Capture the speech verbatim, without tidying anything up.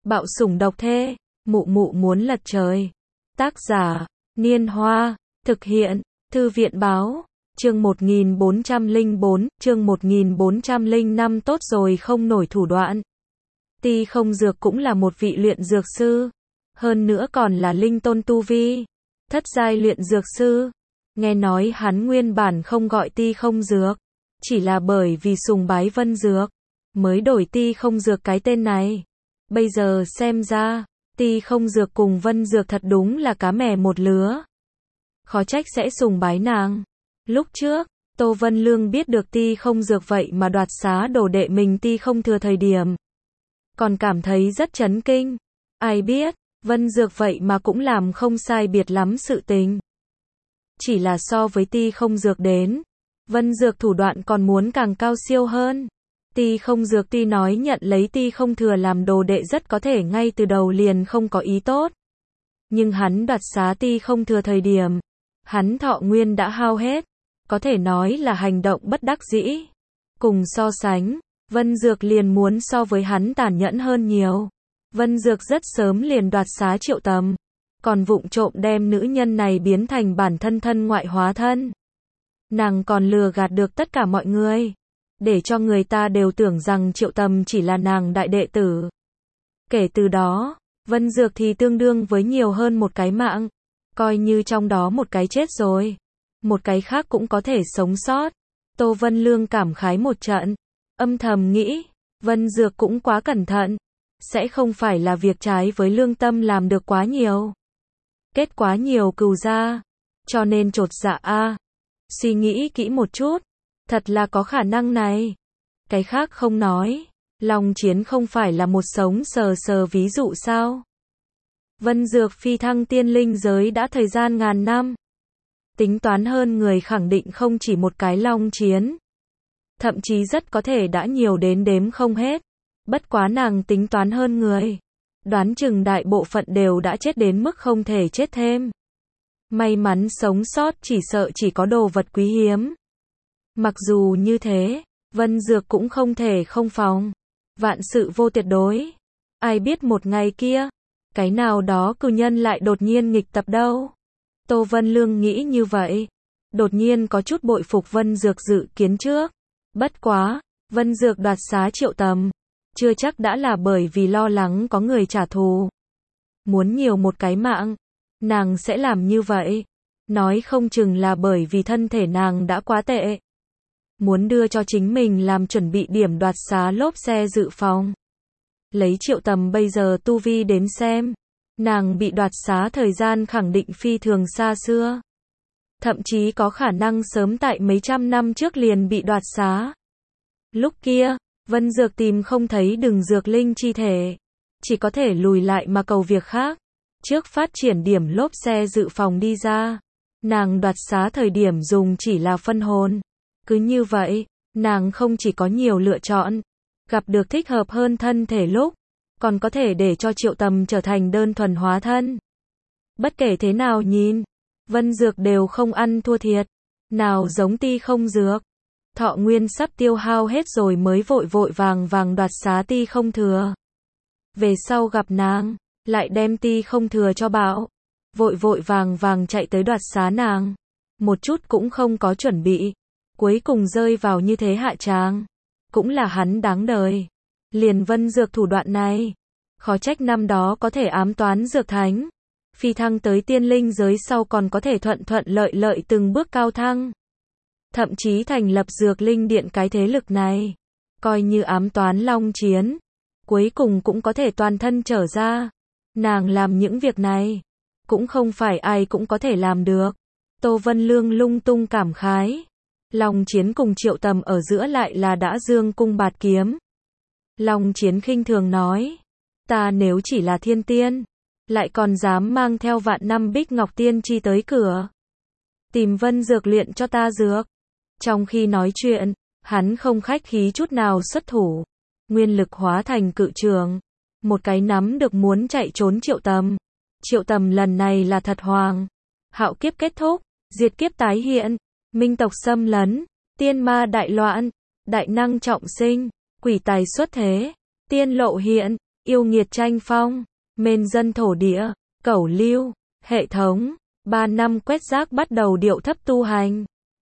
Bạo sủng độc thê, mụ mụ muốn lật trời. Tác giả, Niên Hoa, thực hiện, Thư viện báo, chương một nghìn bốn trăm lẻ bốn, chương một nghìn bốn trăm lẻ năm tốt rồi không nổi thủ đoạn. Ti Không Dược cũng là một vị luyện dược sư, hơn nữa còn là linh tôn tu vi, thất giai luyện dược sư. Nghe nói hắn nguyên bản không gọi Ti Không Dược, chỉ là bởi vì sùng bái Vân Dược, mới đổi Ti Không Dược cái tên này. Bây giờ xem ra, Ti Không Dược cùng Vân Dược thật đúng là cá mè một lứa. Khó trách sẽ sùng bái nàng. Lúc trước, Tô Vân Lương biết được Ti Không Dược vậy mà đoạt xá đồ đệ mình Ti Không Thừa thời điểm, còn cảm thấy rất chấn kinh. Ai biết, Vân Dược vậy mà cũng làm không sai biệt lắm sự tình. Chỉ là so với Ti Không Dược đến, Vân Dược thủ đoạn còn muốn càng cao siêu hơn. Ti Không Dược tuy nói nhận lấy Ti Không Thừa làm đồ đệ rất có thể ngay từ đầu liền không có ý tốt. Nhưng hắn đoạt xá Ti Không Thừa thời điểm, hắn thọ nguyên đã hao hết, có thể nói là hành động bất đắc dĩ. Cùng so sánh, Vân Dược liền muốn so với hắn tàn nhẫn hơn nhiều. Vân Dược rất sớm liền đoạt xá Triệu Tầm, còn vụng trộm đem nữ nhân này biến thành bản thân thân ngoại hóa thân. Nàng còn lừa gạt được tất cả mọi người, để cho người ta đều tưởng rằng Triệu Tầm chỉ là nàng đại đệ tử. Kể từ đó, Vân Dược thì tương đương với nhiều hơn một cái mạng, coi như trong đó một cái chết rồi, một cái khác cũng có thể sống sót. Tô Vân Lương cảm khái một trận, âm thầm nghĩ, Vân Dược cũng quá cẩn thận, sẽ không phải là việc trái với lương tâm làm được quá nhiều. Kết quá nhiều cừu ra, cho nên chột dạ a. Suy nghĩ kỹ một chút, thật là có khả năng này. Cái khác không nói, Long Chiến không phải là một sống sờ sờ ví dụ sao? Vân Dược phi thăng tiên linh giới đã thời gian ngàn năm. Tính toán hơn người khẳng định không chỉ một cái Long Chiến. Thậm chí rất có thể đã nhiều đến đếm không hết. Bất quá nàng tính toán hơn người, đoán chừng đại bộ phận đều đã chết đến mức không thể chết thêm. May mắn sống sót chỉ sợ chỉ có đồ vật quý hiếm. Mặc dù như thế, Vân Dược cũng không thể không phòng. Vạn sự vô tuyệt đối. Ai biết một ngày kia, cái nào đó cừu nhân lại đột nhiên nghịch tập đâu. Tô Vân Lương nghĩ như vậy, đột nhiên có chút bội phục Vân Dược dự kiến trước. Bất quá, Vân Dược đoạt xá Triệu Tầm, chưa chắc đã là bởi vì lo lắng có người trả thù. Muốn nhiều một cái mạng, nàng sẽ làm như vậy. Nói không chừng là bởi vì thân thể nàng đã quá tệ. Muốn đưa cho chính mình làm chuẩn bị điểm đoạt xá lốp xe dự phòng. Lấy Triệu Tầm bây giờ tu vi đến xem, nàng bị đoạt xá thời gian khẳng định phi thường xa xưa. Thậm chí có khả năng sớm tại mấy trăm năm trước liền bị đoạt xá. Lúc kia, Vân Dược tìm không thấy Đừng Dược Linh chi thể, chỉ có thể lùi lại mà cầu việc khác. Trước phát triển điểm lốp xe dự phòng đi ra, nàng đoạt xá thời điểm dùng chỉ là phân hồn. Cứ như vậy, nàng không chỉ có nhiều lựa chọn, gặp được thích hợp hơn thân thể lúc, còn có thể để cho Triệu Tầm trở thành đơn thuần hóa thân. Bất kể thế nào nhìn, Vân Dược đều không ăn thua thiệt. Nào giống Ti Không Dược, thọ nguyên sắp tiêu hao hết rồi mới vội vội vàng vàng đoạt xá Ti Không Thừa. Về sau gặp nàng, lại đem Ti Không Thừa cho bạo, vội vội vàng vàng chạy tới đoạt xá nàng, một chút cũng không có chuẩn bị, cuối cùng rơi vào như thế hạ tràng. Cũng là hắn đáng đời. Liền Vân Dược thủ đoạn này, khó trách năm đó có thể ám toán Dược Thánh, phi thăng tới tiên linh giới sau còn có thể thuận thuận lợi lợi từng bước cao thăng. Thậm chí thành lập Dược Linh Điện cái thế lực này, coi như ám toán Long Chiến, cuối cùng cũng có thể toàn thân trở ra. Nàng làm những việc này, cũng không phải ai cũng có thể làm được. Tô Vân Lương lung tung cảm khái. Long Chiến cùng Triệu Tầm ở giữa lại là đã dương cung bạt kiếm. Long Chiến khinh thường nói, ta nếu chỉ là thiên tiên, lại còn dám mang theo vạn năm bích ngọc tiên chi tới cửa, tìm Vân Dược luyện cho ta dược. Trong khi nói chuyện, hắn không khách khí chút nào xuất thủ, nguyên lực hóa thành cự trường, một cái nắm được muốn chạy trốn Triệu Tầm. Triệu Tầm lần này là thật hoàng. Hạo kiếp kết thúc, diệt kiếp tái hiện, minh tộc xâm lấn, tiên ma đại loạn, đại năng trọng sinh, quỷ tài xuất thế, tiên lộ hiện, yêu nghiệt tranh phong, mên dân thổ địa, cẩu lưu, hệ thống, ba năm quét rác bắt đầu điệu thấp tu hành.